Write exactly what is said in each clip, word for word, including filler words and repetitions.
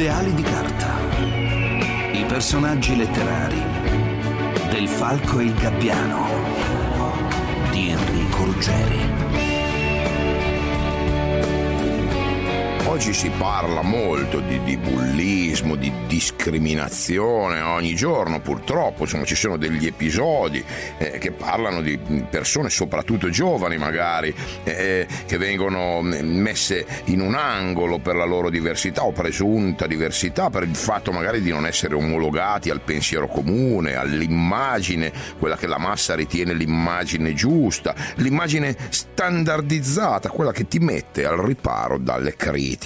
Le ali di carta. I personaggi letterari del Falco e il Gabbiano di Enrico Ruggeri. Oggi si parla molto di, di bullismo, di discriminazione, ogni giorno purtroppo insomma, ci sono degli episodi eh, che parlano di persone, soprattutto giovani magari, eh, che vengono messe in un angolo per la loro diversità o presunta diversità, per il fatto magari di non essere omologati al pensiero comune, all'immagine, quella che la massa ritiene l'immagine giusta, l'immagine standardizzata, quella che ti mette al riparo dalle critiche.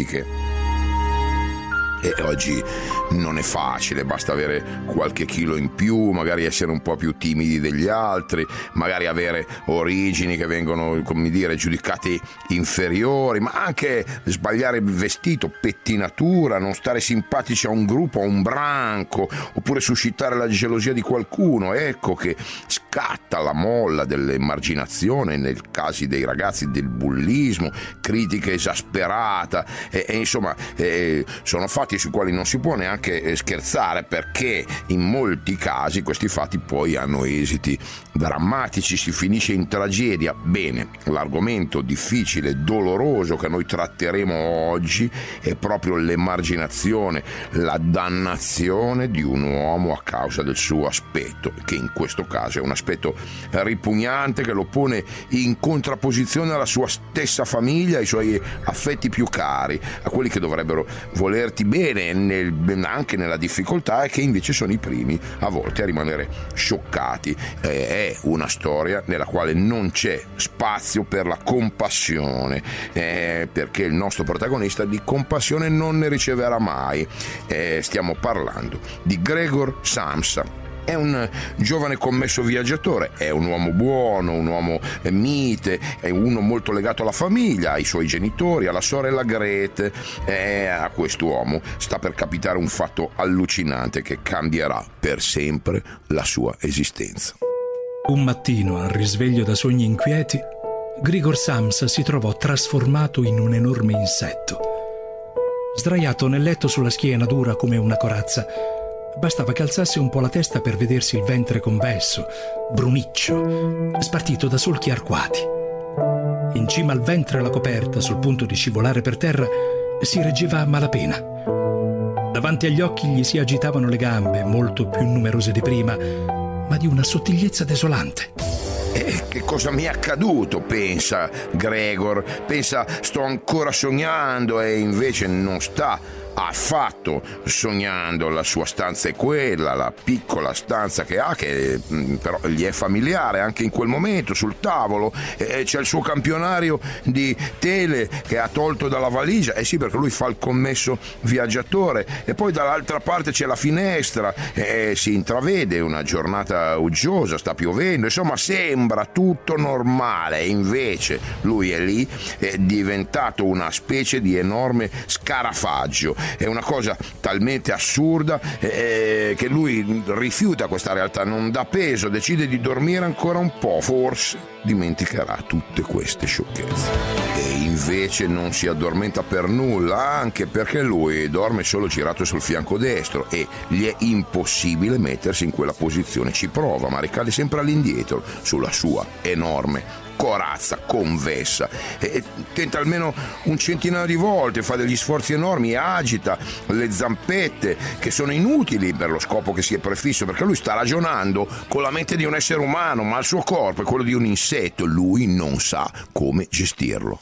E oggi non è facile, basta avere qualche chilo in più, magari essere un po' più timidi degli altri, magari avere origini che vengono, come dire, giudicate inferiori, ma anche sbagliare il vestito, pettinatura, non stare simpatici a un gruppo, a un branco, oppure suscitare la gelosia di qualcuno. Ecco che scatta la molla dell'emarginazione nei casi dei ragazzi, del bullismo, critica esasperata e, e insomma e sono fatti sui quali non si può neanche scherzare, perché in molti casi questi fatti poi hanno esiti drammatici, si finisce in tragedia. Bene, l'argomento difficile, doloroso che noi tratteremo oggi è proprio l'emarginazione, la dannazione di un uomo a causa del suo aspetto, che in questo caso è un aspetto ripugnante che lo pone in contrapposizione alla sua stessa famiglia, ai suoi affetti più cari, a quelli che dovrebbero volerti bene nel, anche nella difficoltà, e che invece sono i primi a volte a rimanere scioccati. Eh, è una storia nella quale non c'è spazio per la compassione, eh, perché il nostro protagonista di compassione non ne riceverà mai. Eh, stiamo parlando di Gregor Samsa. È un giovane commesso viaggiatore, è un uomo buono, un uomo mite, è uno molto legato alla famiglia, ai suoi genitori, alla sorella Grete. E a quest'uomo sta per capitare un fatto allucinante che cambierà per sempre la sua esistenza. Un mattino, al risveglio da sogni inquieti, Grigor Samsa si trovò trasformato in un enorme insetto. Sdraiato nel letto sulla schiena dura come una corazza, bastava che alzasse un po' la testa per vedersi il ventre convesso, bruniccio, spartito da solchi arcuati. In cima al ventre la coperta, sul punto di scivolare per terra, si reggeva a malapena. Davanti agli occhi gli si agitavano le gambe, molto più numerose di prima, ma di una sottigliezza desolante. E che cosa mi è accaduto? Pensa Gregor, pensa sto ancora sognando, e invece non sta affatto sognando. La sua stanza è quella, la piccola stanza che ha, che mh, però gli è familiare anche in quel momento. Sul tavolo e c'è il suo campionario di tele che ha tolto dalla valigia, eh sì, perché lui fa il commesso viaggiatore, e poi dall'altra parte c'è la finestra e si intravede una giornata uggiosa, sta piovendo, insomma sembra tutto normale, e invece lui è lì, è diventato una specie di enorme scarafaggio. È una cosa talmente assurda eh, che lui rifiuta questa realtà, non dà peso, decide di dormire ancora un po', forse dimenticherà tutte queste sciocchezze. E invece non si addormenta per nulla, anche perché lui dorme solo girato sul fianco destro e gli è impossibile mettersi in quella posizione. Ci prova, ma ricade sempre all'indietro sulla sua enorme corazza convessa, e tenta almeno un centinaio di volte, fa degli sforzi enormi e agita le zampette, che sono inutili per lo scopo che si è prefisso, perché lui sta ragionando con la mente di un essere umano, ma il suo corpo è quello di un insetto, lui non sa come gestirlo.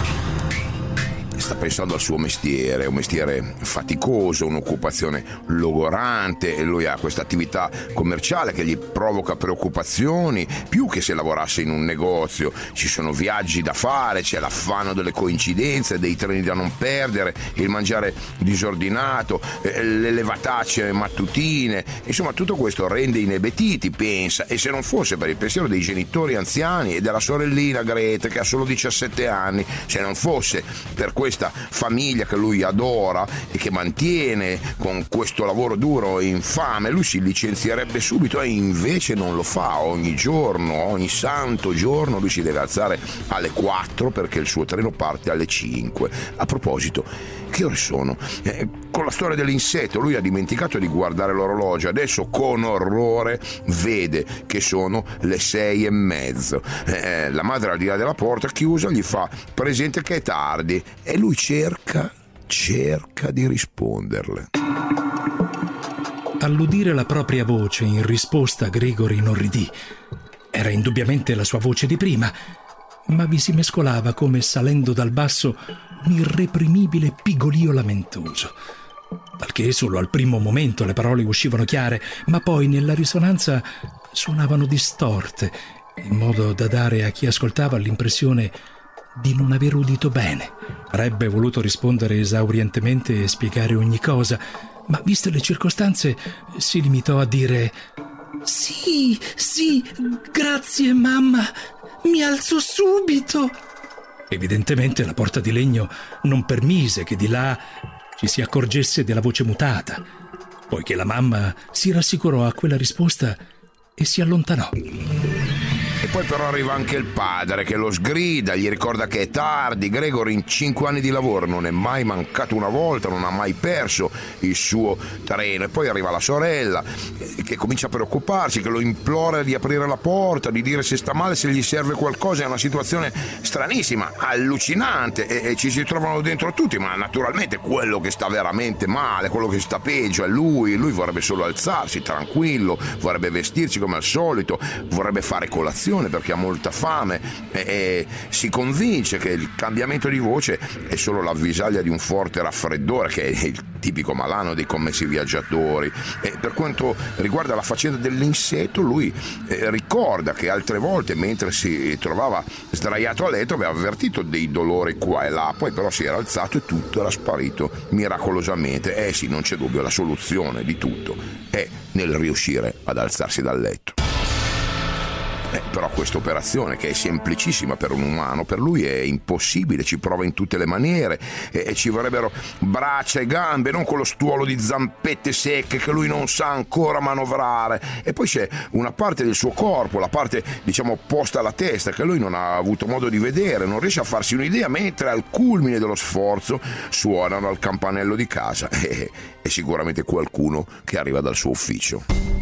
Sta pensando al suo mestiere, un mestiere faticoso, un'occupazione logorante, e lui ha questa attività commerciale che gli provoca preoccupazioni, più che se lavorasse in un negozio. Ci sono viaggi da fare, c'è l'affanno delle coincidenze, dei treni da non perdere, il mangiare disordinato, le levatacce mattutine, insomma tutto questo rende inebetiti, pensa, e se non fosse per il pensiero dei genitori anziani e della sorellina Grete che ha solo diciassette anni, se non fosse per questa famiglia che lui adora e che mantiene con questo lavoro duro e infame, lui si licenzierebbe subito, e invece non lo fa. Ogni giorno, ogni santo giorno lui si deve alzare alle quattro perché il suo treno parte alle cinque. A proposito, che ore sono? Eh, con la storia dell'insetto lui ha dimenticato di guardare l'orologio, adesso con orrore vede che sono le sei e mezzo. Eh, la madre al di là della porta chiusa gli fa presente che è tardi e lui cerca, cerca di risponderle. All'udire la propria voce in risposta, Grigor inorridì. Era indubbiamente la sua voce di prima, ma vi si mescolava, come salendo dal basso, un irreprimibile pigolio lamentoso. Dal che solo al primo momento le parole uscivano chiare, ma poi nella risonanza suonavano distorte, in modo da dare a chi ascoltava l'impressione di non aver udito bene. Avrebbe voluto rispondere esaurientemente e spiegare ogni cosa, ma viste le circostanze si limitò a dire: «Sì, sì, grazie mamma, mi alzo subito». Evidentemente la porta di legno non permise che di là ci si accorgesse della voce mutata, poiché la mamma si rassicurò a quella risposta e si allontanò. E poi però arriva anche il padre che lo sgrida, gli ricorda che è tardi. Gregor in cinque anni di lavoro non è mai mancato una volta, non ha mai perso il suo treno. E poi arriva la sorella che comincia a preoccuparsi, che lo implora di aprire la porta, di dire se sta male, se gli serve qualcosa. È una situazione stranissima, allucinante, e, e ci si trovano dentro tutti, ma naturalmente quello che sta veramente male, quello che sta peggio è lui. Lui vorrebbe solo alzarsi tranquillo, vorrebbe vestirsi come al solito, vorrebbe fare colazione perché ha molta fame, e, e si convince che il cambiamento di voce è solo l'avvisaglia di un forte raffreddore, che è il tipico malano dei commessi viaggiatori. E per quanto riguarda la faccenda dell'insetto, lui eh, ricorda che altre volte, mentre si trovava sdraiato a letto, aveva avvertito dei dolori qua e là, poi però si era alzato e tutto era sparito miracolosamente. Eh sì, non c'è dubbio, la soluzione di tutto è nel riuscire ad alzarsi dal letto. Eh, però questa operazione, che è semplicissima per un umano, per lui è impossibile, ci prova in tutte le maniere, e, e ci vorrebbero braccia e gambe, non quello stuolo di zampette secche che lui non sa ancora manovrare. E poi c'è una parte del suo corpo, la parte diciamo opposta alla testa, che lui non ha avuto modo di vedere, non riesce a farsi un'idea, mentre al culmine dello sforzo suonano al campanello di casa. E, e sicuramente qualcuno che arriva dal suo ufficio.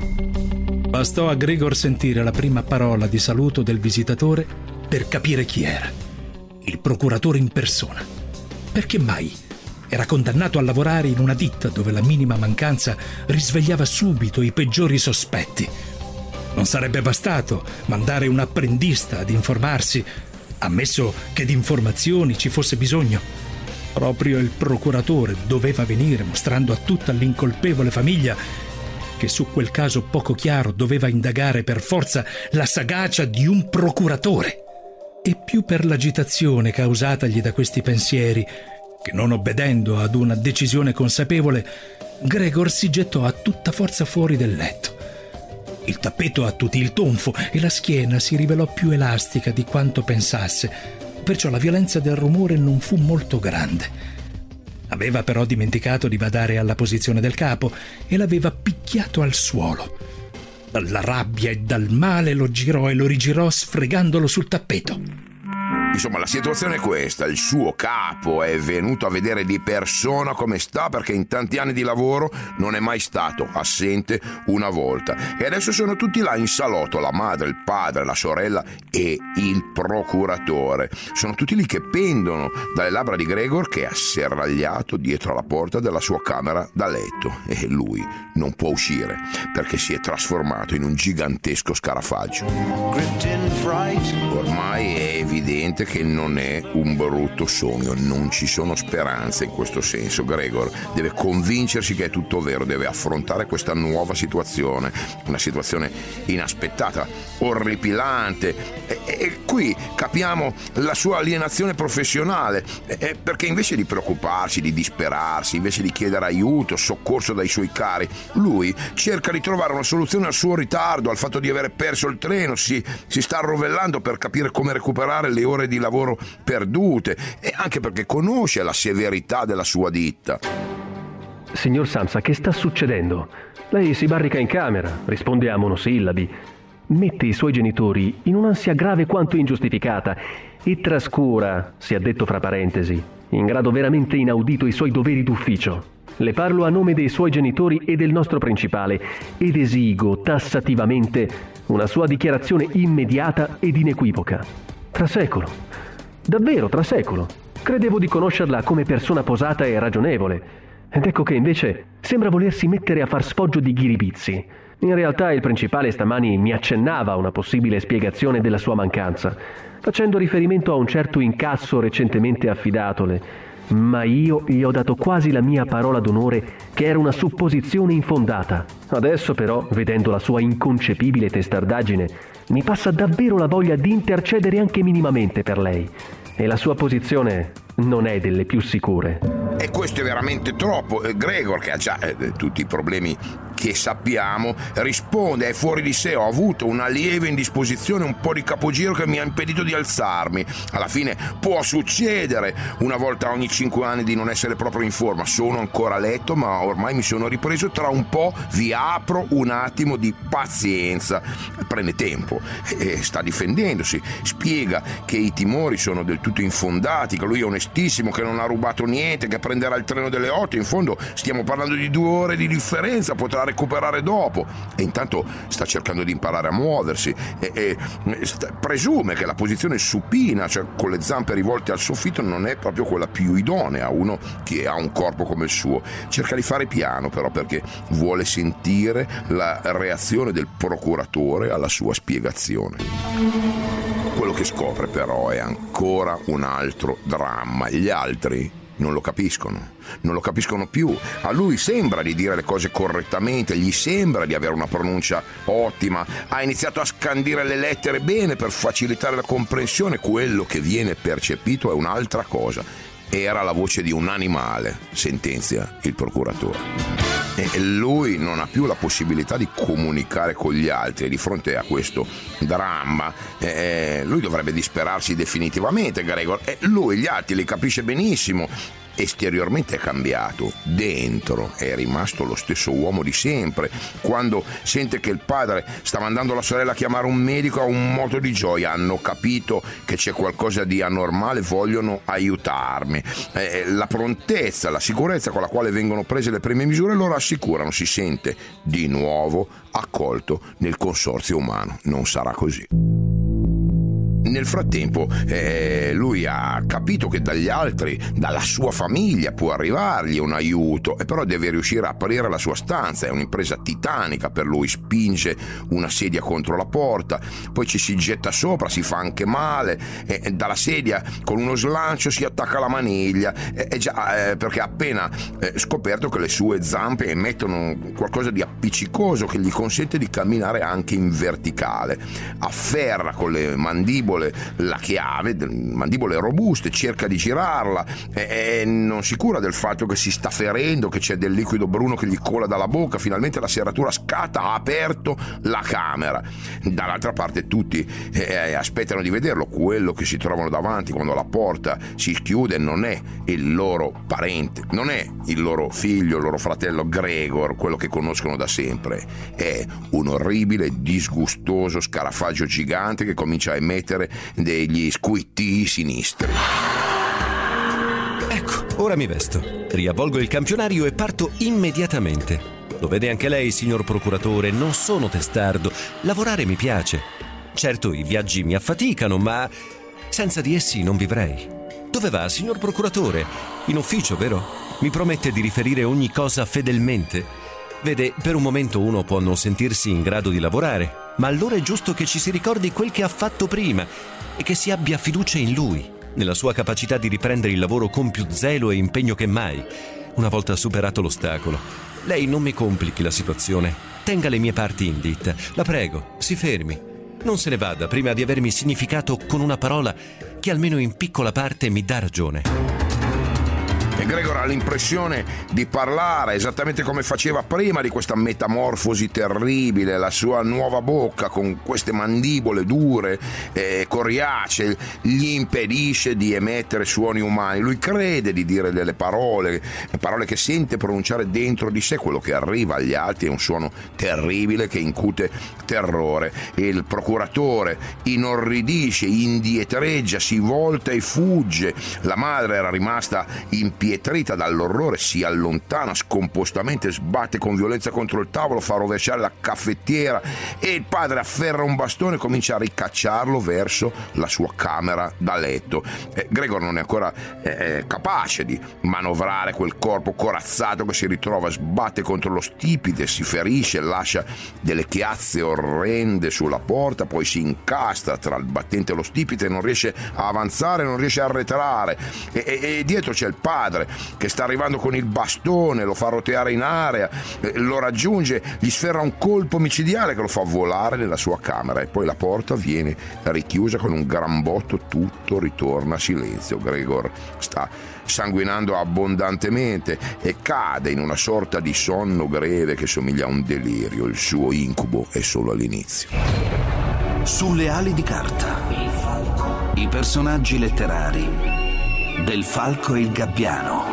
Bastò a Grigor sentire la prima parola di saluto del visitatore per capire chi era. Il procuratore in persona. Perché mai era condannato a lavorare in una ditta dove la minima mancanza risvegliava subito i peggiori sospetti. Non sarebbe bastato mandare un apprendista ad informarsi, ammesso che di informazioni ci fosse bisogno. Proprio il procuratore doveva venire mostrando a tutta l'incolpevole famiglia che su quel caso poco chiaro doveva indagare per forza la sagacia di un procuratore. E più per l'agitazione causatagli da questi pensieri, che non obbedendo ad una decisione consapevole, Gregor si gettò a tutta forza fuori del letto. Il tappeto attutì il tonfo e la schiena si rivelò più elastica di quanto pensasse, perciò la violenza del rumore non fu molto grande. Aveva però dimenticato di badare alla posizione del capo e l'aveva picchiato al suolo. Dalla rabbia e dal male lo girò e lo rigirò sfregandolo sul tappeto. Insomma, la situazione è questa: il suo capo è venuto a vedere di persona come sta, perché in tanti anni di lavoro non è mai stato assente una volta, e adesso sono tutti là in salotto, la madre, il padre, la sorella e il procuratore. Sono tutti lì che pendono dalle labbra di Gregor, che è asserragliato dietro alla porta della sua camera da letto, e lui non può uscire perché si è trasformato in un gigantesco scarafaggio. Ormai è evidente che non è un brutto sogno, non ci sono speranze in questo senso. Gregor deve convincersi che è tutto vero, deve affrontare questa nuova situazione, una situazione inaspettata, orripilante, e, e qui capiamo la sua alienazione professionale, e, perché invece di preoccuparsi, di disperarsi, invece di chiedere aiuto, soccorso dai suoi cari, lui cerca di trovare una soluzione al suo ritardo, al fatto di avere perso il treno, si, si sta arrovellando per capire come recuperare le ore di lavoro perdute, e anche perché conosce la severità della sua ditta. Signor Samsa, che sta succedendo? Lei si barrica in camera, risponde a monosillabi, mette i suoi genitori in un'ansia grave quanto ingiustificata e trascura, si è detto fra parentesi, in grado veramente inaudito i suoi doveri d'ufficio. Le parlo a nome dei suoi genitori e del nostro principale ed esigo tassativamente una sua dichiarazione immediata ed inequivoca. Tra secolo. Davvero, tra secolo. Credevo di conoscerla come persona posata e ragionevole. Ed ecco che invece sembra volersi mettere a far sfoggio di ghiribizzi. In realtà il principale stamani mi accennava a una possibile spiegazione della sua mancanza, facendo riferimento a un certo incasso recentemente affidatole. Ma io gli ho dato quasi la mia parola d'onore che era una supposizione infondata. Adesso però, vedendo la sua inconcepibile testardaggine, mi passa davvero la voglia di intercedere anche minimamente per lei. E la sua posizione non è delle più sicure. E questo è veramente troppo. Gregor, che ha già eh, tutti i problemi che sappiamo, risponde: è fuori di sé, ho avuto una lieve indisposizione, un po' di capogiro che mi ha impedito di alzarmi. Alla fine può succedere una volta ogni cinque anni di non essere proprio in forma. Sono ancora a letto, ma ormai mi sono ripreso. Tra un po' vi apro un attimo di pazienza. Prende tempo e sta difendendosi, spiega che i timori sono del tutto infondati, che lui è onestissimo, che non ha rubato niente, che prenderà il treno delle otto. In fondo stiamo parlando di due ore di differenza, potrà recuperare dopo. E intanto sta cercando di imparare a muoversi e, e sta, presume che la posizione supina, cioè con le zampe rivolte al soffitto, non è proprio quella più idonea a uno che ha un corpo come il suo. Cerca di fare piano però, perché vuole sentire la reazione del procuratore alla sua spiegazione. Quello che scopre però è ancora un altro dramma. Gli altri non lo capiscono, non lo capiscono più. A lui sembra di dire le cose correttamente, gli sembra di avere una pronuncia ottima, ha iniziato a scandire le lettere bene per facilitare la comprensione. Quello che viene percepito è un'altra cosa. Era la voce di un animale, sentenzia il procuratore. E lui non ha più la possibilità di comunicare con gli altri, e di fronte a questo dramma eh, lui dovrebbe disperarsi definitivamente, Gregor, e lui gli altri li capisce benissimo. Esteriormente è cambiato, dentro è rimasto lo stesso uomo di sempre. Quando sente che il padre sta mandando la sorella a chiamare un medico, ha un moto di gioia. Hanno capito che c'è qualcosa di anormale, vogliono aiutarmi. Eh, la prontezza, la sicurezza con la quale vengono prese le prime misure lo rassicurano. Si sente di nuovo accolto nel consorzio umano. Non sarà così. Nel frattempo eh, lui ha capito che dagli altri, dalla sua famiglia, può arrivargli un aiuto, e però deve riuscire a aprire la sua stanza. È un'impresa titanica per lui. Spinge una sedia contro la porta, poi ci si getta sopra, si fa anche male, e dalla sedia con uno slancio si attacca alla maniglia, e, e già, eh, perché ha appena eh, scoperto che le sue zampe emettono qualcosa di appiccicoso che gli consente di camminare anche in verticale. Afferra con le mandibole la chiave, mandibole robuste, cerca di girarla e, e non si cura del fatto che si sta ferendo, che c'è del liquido bruno che gli cola dalla bocca. Finalmente la serratura scatta, ha aperto la camera. Dall'altra parte tutti eh, aspettano di vederlo. Quello che si trovano davanti quando la porta si chiude non è il loro parente, non è il loro figlio, il loro fratello Gregor, quello che conoscono da sempre. È un orribile, disgustoso scarafaggio gigante che comincia a emettere degli squittii sinistri. Ecco, ora mi vesto, riavvolgo il campionario e parto immediatamente. Lo vede anche lei, signor procuratore, non sono testardo. Lavorare mi piace. Certo, i viaggi mi affaticano, ma senza di essi non vivrei. Dove va, signor procuratore? In ufficio, vero? Mi promette di riferire ogni cosa fedelmente? Vede, per un momento uno può non sentirsi in grado di lavorare, ma allora è giusto che ci si ricordi quel che ha fatto prima e che si abbia fiducia in lui, nella sua capacità di riprendere il lavoro con più zelo e impegno che mai, una volta superato l'ostacolo. Lei non mi complichi la situazione, tenga le mie parti in ditta, la prego, si fermi. Non se ne vada prima di avermi significato con una parola che almeno in piccola parte mi dà ragione. E Gregor ha l'impressione di parlare esattamente come faceva prima di questa metamorfosi terribile. La sua nuova bocca con queste mandibole dure e coriacee gli impedisce di emettere suoni umani. Lui crede di dire delle parole, parole che sente pronunciare dentro di sé. Quello che arriva agli altri è un suono terribile che incute terrore. Il procuratore inorridisce, indietreggia, si volta e fugge. La madre era rimasta impietrita dall'orrore, si allontana scompostamente, sbatte con violenza contro il tavolo, fa rovesciare la caffettiera e il padre afferra un bastone e comincia a ricacciarlo verso la sua camera da letto. Eh, Gregor non è ancora eh, capace di manovrare quel corpo corazzato che si ritrova, sbatte contro lo stipite, si ferisce, lascia delle chiazze orrende sulla porta, poi si incastra tra il battente e lo stipite, non riesce a avanzare, non riesce a arretrare e, e, e dietro c'è il padre che sta arrivando con il bastone, lo fa roteare in aria, lo raggiunge, gli sferra un colpo micidiale che lo fa volare nella sua camera e poi la porta viene richiusa con un gran botto, tutto ritorna a silenzio. Gregor sta sanguinando abbondantemente e cade in una sorta di sonno greve che somiglia a un delirio. Il suo incubo è solo all'inizio. Sulle ali di carta, il falco. I personaggi letterari del Falco e il Gabbiano.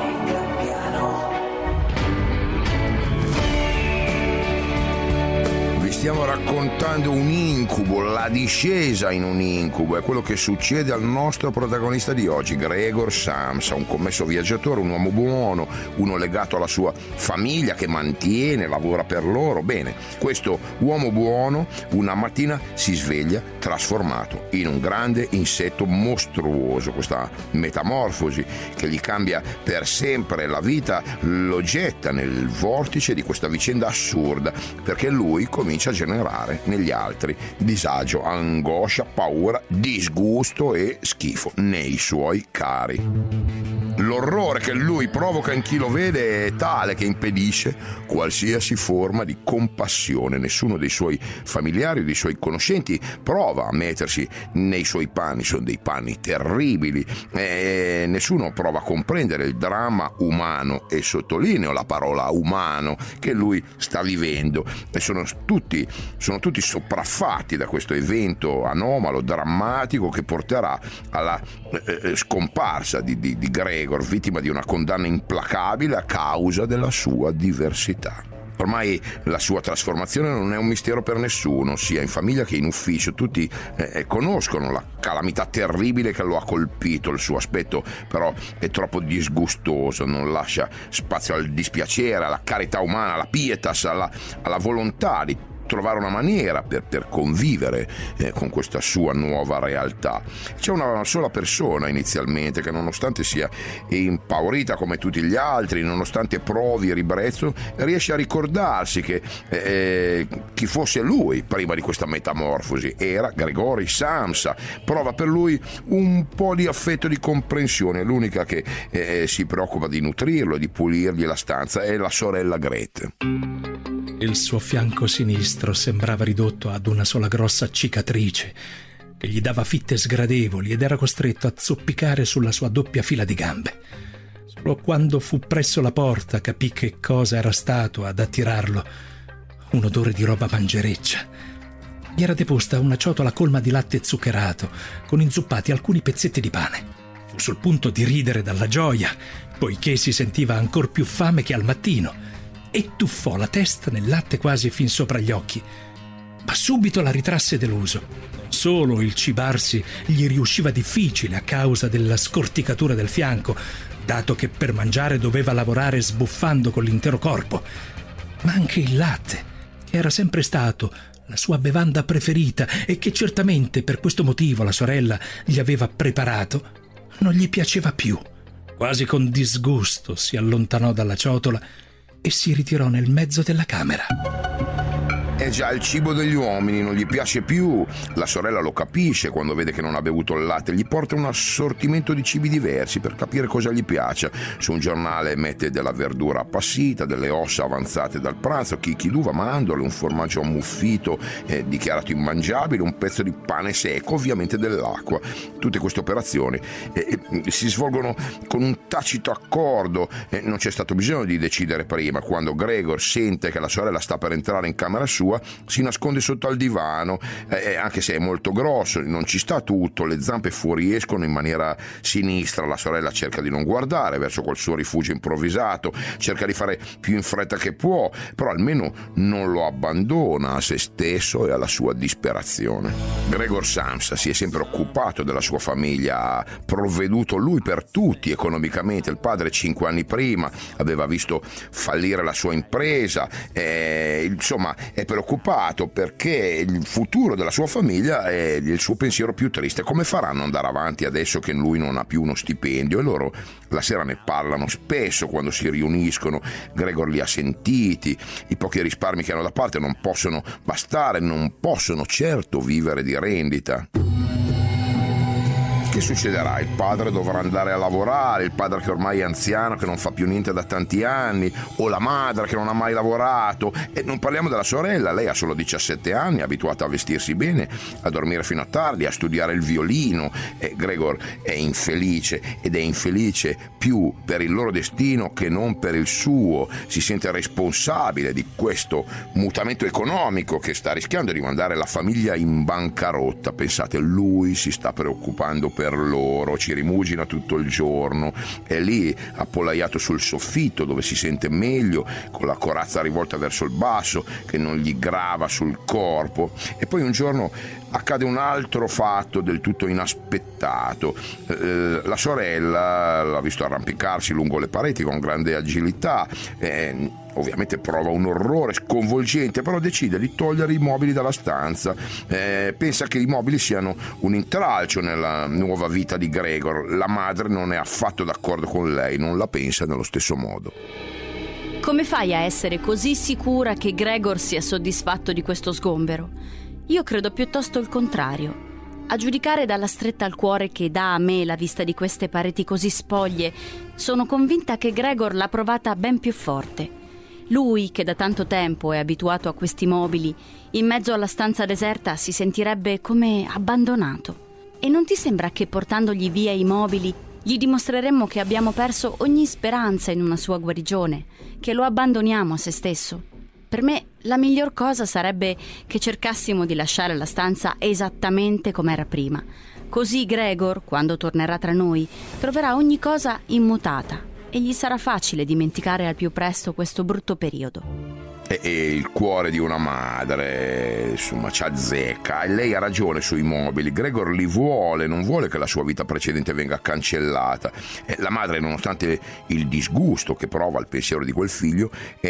Stiamo raccontando un incubo, la discesa in un incubo, è quello che succede al nostro protagonista di oggi, Gregor Samsa, un commesso viaggiatore, un uomo buono, uno legato alla sua famiglia che mantiene, lavora per loro. Bene, questo uomo buono una mattina si sveglia trasformato in un grande insetto mostruoso. Questa metamorfosi che gli cambia per sempre la vita lo getta nel vortice di questa vicenda assurda, perché lui comincia a generare negli altri disagio, angoscia, paura, disgusto e schifo nei suoi cari. L'orrore che lui provoca in chi lo vede è tale che impedisce qualsiasi forma di compassione. Nessuno dei suoi familiari o dei suoi conoscenti prova a mettersi nei suoi panni, sono dei panni terribili, e nessuno prova a comprendere il dramma umano, e sottolineo la parola umano, che lui sta vivendo, e sono tutti sono tutti sopraffatti da questo evento anomalo, drammatico, che porterà alla eh, scomparsa di, di, di Gregor, vittima di una condanna implacabile a causa della sua diversità. Ormai la sua trasformazione non è un mistero per nessuno, sia in famiglia che in ufficio. Tutti eh, conoscono la calamità terribile che lo ha colpito. Il suo aspetto però è troppo disgustoso, non lascia spazio al dispiacere, alla carità umana, alla pietas, alla, alla volontà di trovare una maniera per, per convivere eh, con questa sua nuova realtà. C'è una sola persona inizialmente che, nonostante sia impaurita come tutti gli altri, nonostante provi ribrezzo, riesce a ricordarsi che eh, chi fosse lui prima di questa metamorfosi era Grigori Samsa. Prova per lui un po' di affetto, di comprensione. L'unica che eh, si preoccupa di nutrirlo e di pulirgli la stanza è la sorella Grete. Il suo fianco sinistro sembrava ridotto ad una sola grossa cicatrice che gli dava fitte sgradevoli ed era costretto a zoppicare sulla sua doppia fila di gambe. Solo quando fu presso la porta capì che cosa era stato ad attirarlo: un odore di roba mangereccia. Gli era deposta una ciotola colma di latte zuccherato con inzuppati alcuni pezzetti di pane. Fu sul punto di ridere dalla gioia, poiché si sentiva ancor più fame che al mattino, e tuffò la testa nel latte quasi fin sopra gli occhi, ma subito la ritrasse deluso. Non solo il cibarsi gli riusciva difficile a causa della scorticatura del fianco, dato che per mangiare doveva lavorare sbuffando con l'intero corpo, ma anche il latte, che era sempre stato la sua bevanda preferita e che certamente per questo motivo la sorella gli aveva preparato, non gli piaceva più. Quasi con disgusto si allontanò dalla ciotola e si ritirò nel mezzo della camera. È già il cibo degli uomini, non gli piace più. La sorella lo capisce quando vede che non ha bevuto il latte, gli porta un assortimento di cibi diversi per capire cosa gli piace. Su un giornale mette della verdura appassita, delle ossa avanzate dal pranzo, chicchi d'uva, mandorle, un formaggio ammuffito eh, dichiarato immangiabile, un pezzo di pane secco, ovviamente dell'acqua. Tutte queste operazioni eh, eh, si svolgono con un tacito accordo, eh, non c'è stato bisogno di decidere prima. Quando Gregor sente che la sorella sta per entrare in camera sua, si nasconde sotto al divano, eh, anche se è molto grosso, non ci sta tutto, le zampe fuoriescono in maniera sinistra, la sorella cerca di non guardare verso quel suo rifugio improvvisato, cerca di fare più in fretta che può, però almeno non lo abbandona a se stesso e alla sua disperazione. Gregor Samsa si è sempre occupato della sua famiglia, ha provveduto lui per tutti economicamente. Il padre cinque anni prima aveva visto fallire la sua impresa, eh, insomma è preoccupato perché il futuro della sua famiglia è il suo pensiero più triste. Come faranno ad andare avanti adesso che lui non ha più uno stipendio? E loro la sera ne parlano spesso quando si riuniscono. Gregor li ha sentiti, i pochi risparmi che hanno da parte non possono bastare, non possono certo vivere di rendita. Che succederà? Il padre dovrà andare a lavorare, il padre che ormai è anziano, che non fa più niente da tanti anni, o la madre che non ha mai lavorato. E non parliamo della sorella, lei ha solo diciassette anni, è abituata a vestirsi bene, a dormire fino a tardi, a studiare il violino. E Gregor è infelice, ed è infelice più per il loro destino che non per il suo. Si sente responsabile di questo mutamento economico che sta rischiando di mandare la famiglia in bancarotta. Pensate, lui si sta preoccupando per per loro, ci rimugina tutto il giorno, è lì appollaiato sul soffitto dove si sente meglio, con la corazza rivolta verso il basso che non gli grava sul corpo. E poi un giorno accade un altro fatto del tutto inaspettato. Eh, la sorella l'ha visto arrampicarsi lungo le pareti con grande agilità, eh, ovviamente prova un orrore sconvolgente, però decide di togliere i mobili dalla stanza. Eh, pensa che i mobili siano un intralcio nella nuova vita di Gregor. La madre non è affatto d'accordo con lei, non la pensa nello stesso modo. Come fai a essere così sicura che Gregor sia soddisfatto di questo sgombero? Io credo piuttosto il contrario. A giudicare dalla stretta al cuore che dà a me la vista di queste pareti così spoglie, sono convinta che Gregor l'ha provata ben più forte. Lui, che da tanto tempo è abituato a questi mobili, in mezzo alla stanza deserta si sentirebbe come abbandonato. E non ti sembra che portandogli via i mobili gli dimostreremmo che abbiamo perso ogni speranza in una sua guarigione, che lo abbandoniamo a se stesso? Per me la miglior cosa sarebbe che cercassimo di lasciare la stanza esattamente come era prima. Così Gregor, quando tornerà tra noi, troverà ogni cosa immutata e gli sarà facile dimenticare al più presto questo brutto periodo. E il cuore di una madre, insomma, ci azzecca, e lei ha ragione sui mobili. Gregor li vuole, non vuole che la sua vita precedente venga cancellata. E la madre, nonostante il disgusto che prova al pensiero di quel figlio,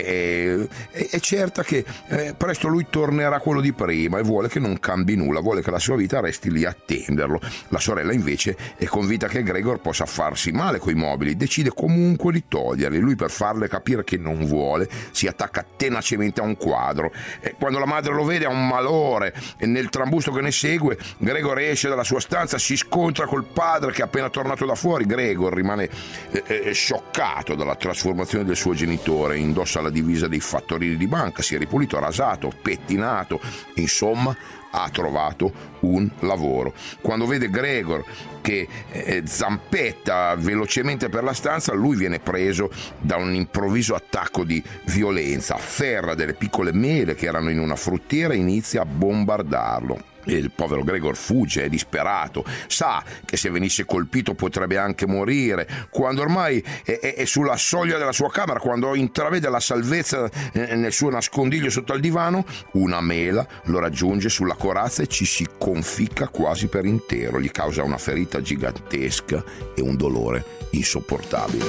è, è, è certa che eh, presto lui tornerà quello di prima, e vuole che non cambi nulla, vuole che la sua vita resti lì a attenderlo. La sorella invece è convinta che Gregor possa farsi male coi mobili, decide comunque di toglierli. Lui, per farle capire che non vuole, si attacca tenacemente a un quadro, e quando la madre lo vede ha un malore, e nel trambusto che ne segue Gregor esce dalla sua stanza, si scontra col padre che è appena tornato da fuori. Gregor rimane eh, eh, scioccato dalla trasformazione del suo genitore, indossa la divisa dei fattorini di banca, si è ripulito, rasato, pettinato, insomma ha trovato un lavoro. Quando vede Gregor che eh, zampetta velocemente per la stanza, lui viene preso da un improvviso attacco di violenza, afferra delle piccole mele che erano in una fruttiera e inizia a bombardarlo. E il povero Gregor fugge, è disperato, sa che se venisse colpito potrebbe anche morire. Quando ormai è, è, è sulla soglia della sua camera, quando intravede la salvezza eh, nel suo nascondiglio sotto al divano, una mela lo raggiunge sulla corazza e ci si conficca quasi per intero. Gli causa una ferita gigantesca e un dolore insopportabile.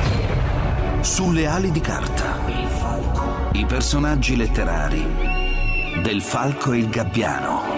Sulle ali di carta, i personaggi letterari del Falco e il Gabbiano.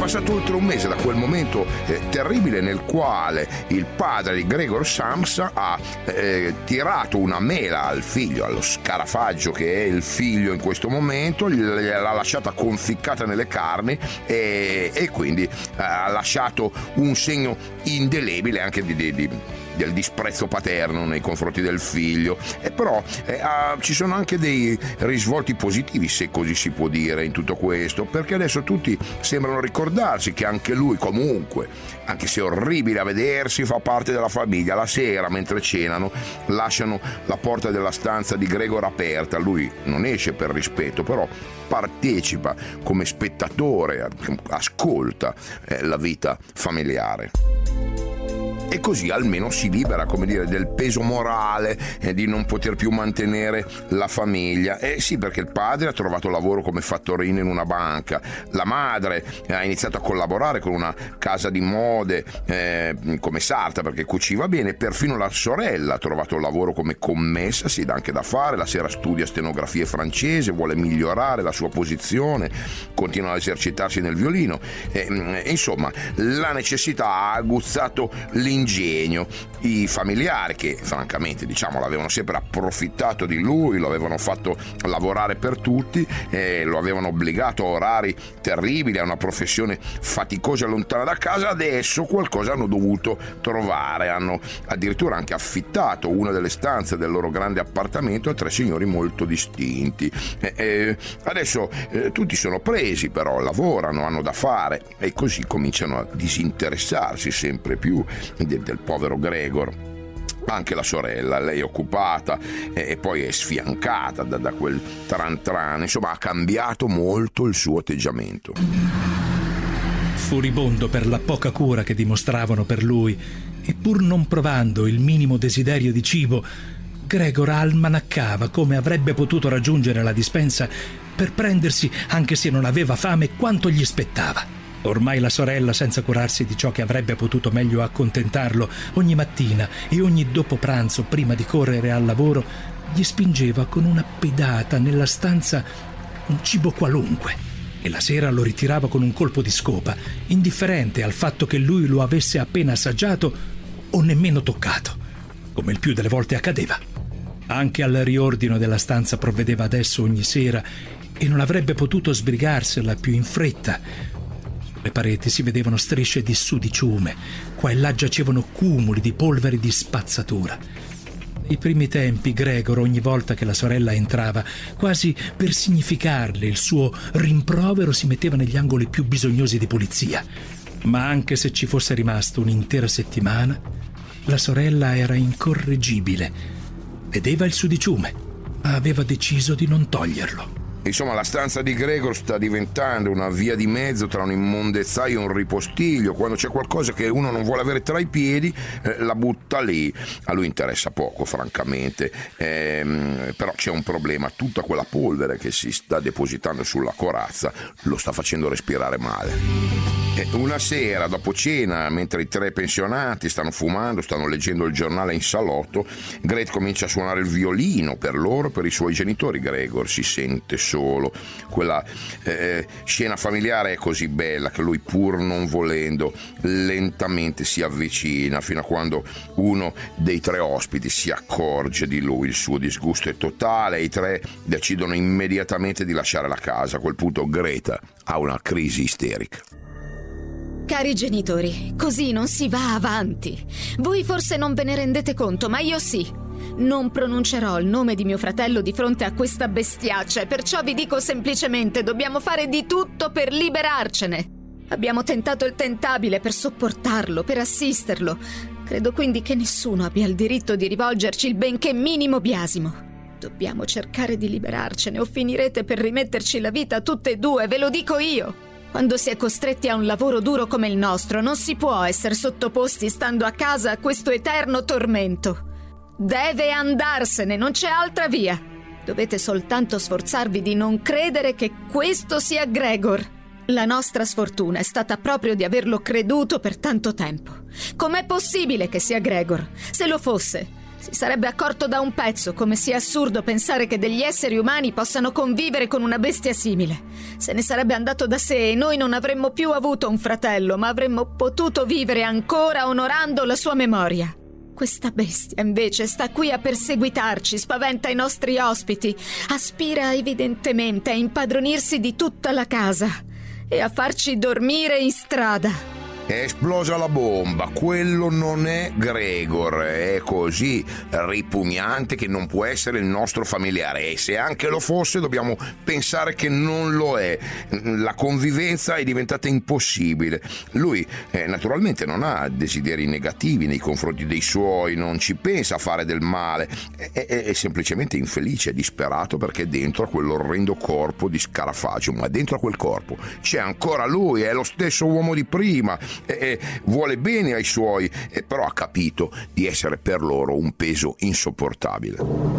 passato oltre un mese da quel momento eh, terribile nel quale il padre di Gregor Samsa ha eh, tirato una mela al figlio, allo scarafaggio che è il figlio in questo momento, l'ha lasciata conficcata nelle carni e, e quindi eh, ha lasciato un segno indelebile anche di, di, di del disprezzo paterno nei confronti del figlio. E però eh, ah, ci sono anche dei risvolti positivi, se così si può dire, in tutto questo, perché adesso tutti sembrano ricordarsi che anche lui comunque, anche se è orribile a vedersi, fa parte della famiglia. La sera mentre cenano lasciano la porta della stanza di Gregor aperta, lui non esce per rispetto, però partecipa come spettatore, ascolta eh, la vita familiare. E così almeno si libera, come dire, del peso morale eh, di non poter più mantenere la famiglia. Eh sì, perché il padre ha trovato lavoro come fattorino in una banca, la madre ha iniziato a collaborare con una casa di mode eh, come sarta perché cuciva bene, perfino la sorella ha trovato lavoro come commessa, si dà anche da fare, la sera studia stenografie francese, vuole migliorare la sua posizione, continua a esercitarsi nel violino. Eh, insomma, la necessità ha aguzzato l'ingegno. I familiari, che francamente diciamo l'avevano sempre approfittato di lui, lo avevano fatto lavorare per tutti, eh, lo avevano obbligato a orari terribili, a una professione faticosa e lontana da casa, adesso qualcosa hanno dovuto trovare, hanno addirittura anche affittato una delle stanze del loro grande appartamento a tre signori molto distinti. Eh, eh, adesso eh, tutti sono presi, però lavorano, hanno da fare e così cominciano a disinteressarsi sempre più del, del povero Gregor. Anche la sorella, lei è occupata e, e poi è sfiancata da, da quel tran tran, insomma ha cambiato molto il suo atteggiamento. Furibondo per la poca cura che dimostravano per lui e pur non provando il minimo desiderio di cibo, Gregor almanaccava come avrebbe potuto raggiungere la dispensa per prendersi, anche se non aveva fame, quanto gli spettava. Ormai la sorella, senza curarsi di ciò che avrebbe potuto meglio accontentarlo, ogni mattina e ogni dopo pranzo, prima di correre al lavoro, gli spingeva con una pedata nella stanza un cibo qualunque e la sera lo ritirava con un colpo di scopa, indifferente al fatto che lui lo avesse appena assaggiato o nemmeno toccato, come il più delle volte accadeva. Anche al riordino della stanza provvedeva adesso ogni sera e non avrebbe potuto sbrigarsela più in fretta. Le pareti si vedevano strisce di sudiciume, qua e là giacevano cumuli di polveri di spazzatura. Nei primi tempi Gregor, ogni volta che la sorella entrava, quasi per significarle il suo rimprovero, si metteva negli angoli più bisognosi di pulizia. Ma anche se ci fosse rimasto un'intera settimana, la sorella era incorreggibile. Vedeva il sudiciume, ma aveva deciso di non toglierlo. Insomma, la stanza di Gregor sta diventando una via di mezzo tra un immondezzaio e un ripostiglio. Quando c'è qualcosa che uno non vuole avere tra i piedi, eh, la butta lì. A lui interessa poco, francamente. Ehm, però c'è un problema. Tutta quella polvere che si sta depositando sulla corazza lo sta facendo respirare male. E una sera, dopo cena, mentre i tre pensionati stanno fumando, stanno leggendo il giornale in salotto, Gret comincia a suonare il violino per loro, per i suoi genitori. Gregor si sente solo. Solo. Quella eh, scena familiare è così bella che lui, pur non volendo, lentamente si avvicina fino a quando uno dei tre ospiti si accorge di lui. Il suo disgusto è totale e i tre decidono immediatamente di lasciare la casa. A quel punto Greta ha una crisi isterica. Cari genitori, così non si va avanti. Voi forse non ve ne rendete conto, ma io sì. Non pronuncerò il nome di mio fratello di fronte a questa bestiaccia e perciò vi dico semplicemente: dobbiamo fare di tutto per liberarcene. Abbiamo tentato il tentabile per sopportarlo, per assisterlo. Credo quindi che nessuno abbia il diritto di rivolgerci il benché minimo biasimo. Dobbiamo cercare di liberarcene o finirete per rimetterci la vita tutte e due, ve lo dico io. Quando si è costretti a un lavoro duro come il nostro, non si può essere sottoposti stando a casa a questo eterno tormento. Deve andarsene, non c'è altra via. Dovete soltanto sforzarvi di non credere che questo sia Gregor. La nostra sfortuna è stata proprio di averlo creduto per tanto tempo. Com'è possibile che sia Gregor? Se lo fosse, Si sarebbe accorto da un pezzo come sia assurdo pensare che degli esseri umani possano convivere con una bestia simile. Se ne sarebbe andato da sé e noi non avremmo più avuto un fratello, ma avremmo potuto vivere ancora onorando la sua memoria. Questa bestia, invece, sta qui a perseguitarci, spaventa i nostri ospiti, aspira evidentemente a impadronirsi di tutta la casa e a farci dormire in strada. È esplosa la bomba, quello non è Gregor, è così ripugnante che non può essere il nostro familiare, e se anche lo fosse dobbiamo pensare che non lo è. La convivenza è diventata impossibile. Lui eh, naturalmente non ha desideri negativi nei confronti dei suoi, non ci pensa a fare del male, è, è, è semplicemente infelice, è disperato perché dentro a quell'orrendo corpo di Scarafaggio, ma dentro a quel corpo c'è ancora lui, è lo stesso uomo di prima. E, e vuole bene ai suoi, e però ha capito di essere per loro un peso insopportabile.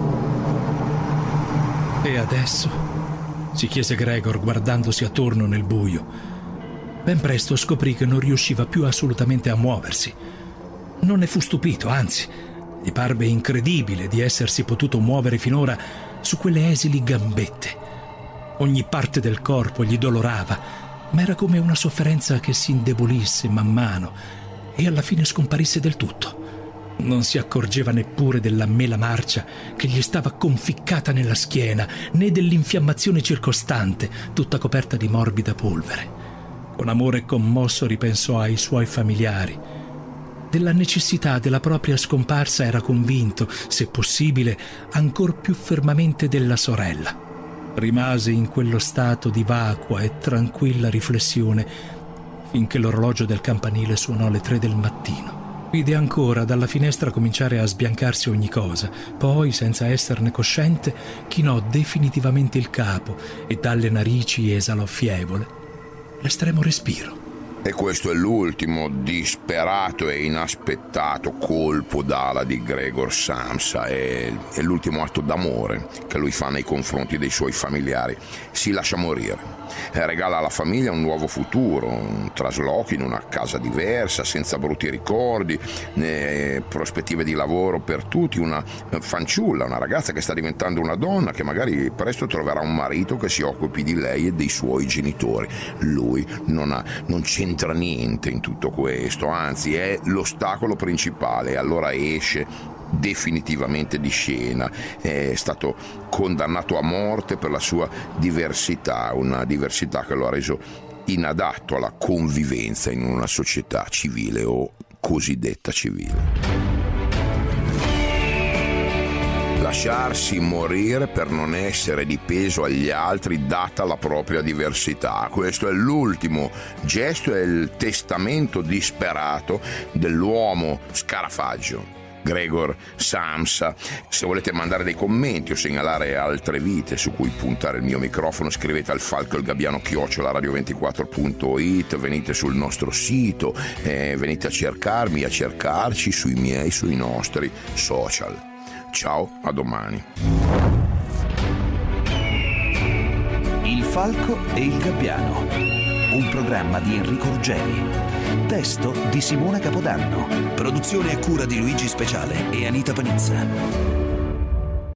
E adesso? Si chiese Gregor guardandosi attorno nel buio. Ben presto scoprì che non riusciva più assolutamente a muoversi. Non ne fu stupito, anzi, gli parve incredibile di essersi potuto muovere finora su quelle esili gambette. Ogni parte del corpo gli dolorava, ma era come una sofferenza che si indebolisse man mano e alla fine scomparisse del tutto. Non si accorgeva neppure della mela marcia che gli stava conficcata nella schiena, né dell'infiammazione circostante, tutta coperta di morbida polvere. Con amore commosso ripensò ai suoi familiari. Della necessità della propria scomparsa era convinto, se possibile, ancor più fermamente della sorella. Rimase in quello stato di vacua e tranquilla riflessione finché l'orologio del campanile suonò le tre del mattino. Vide ancora dalla finestra cominciare a sbiancarsi ogni cosa, poi, senza esserne cosciente, chinò definitivamente il capo e dalle narici esalò fievole l'estremo respiro. E questo è l'ultimo disperato e inaspettato colpo d'ala di Gregor Samsa, è, è l'ultimo atto d'amore che lui fa nei confronti dei suoi familiari. Si lascia morire, regala alla famiglia un nuovo futuro, un trasloco in una casa diversa, senza brutti ricordi, né prospettive di lavoro per tutti, una fanciulla, una ragazza che sta diventando una donna, che magari presto troverà un marito che si occupi di lei e dei suoi genitori. Lui non ha, non c'entra niente in tutto questo, anzi è l'ostacolo principale, e allora esce definitivamente di scena. È stato condannato a morte per la sua diversità, una diversità che lo ha reso inadatto alla convivenza in una società civile o cosiddetta civile. Lasciarsi morire per non essere di peso agli altri data la propria diversità. Questo è l'ultimo gesto, è il testamento disperato dell'uomo Scarafaggio, Gregor Samsa. Se volete mandare dei commenti o segnalare altre vite su cui puntare il mio microfono, scrivete al falco il gabbiano chiocciola radio ventiquattro punto it, venite sul nostro sito, eh, venite a cercarmi, a cercarci sui miei, sui nostri social. Ciao, a domani. Il falco e il gabbiano, un programma di Enrico Ruggeri, testo di Simona Capodanno, produzione a cura di Luigi Speciale e Anita Panizza.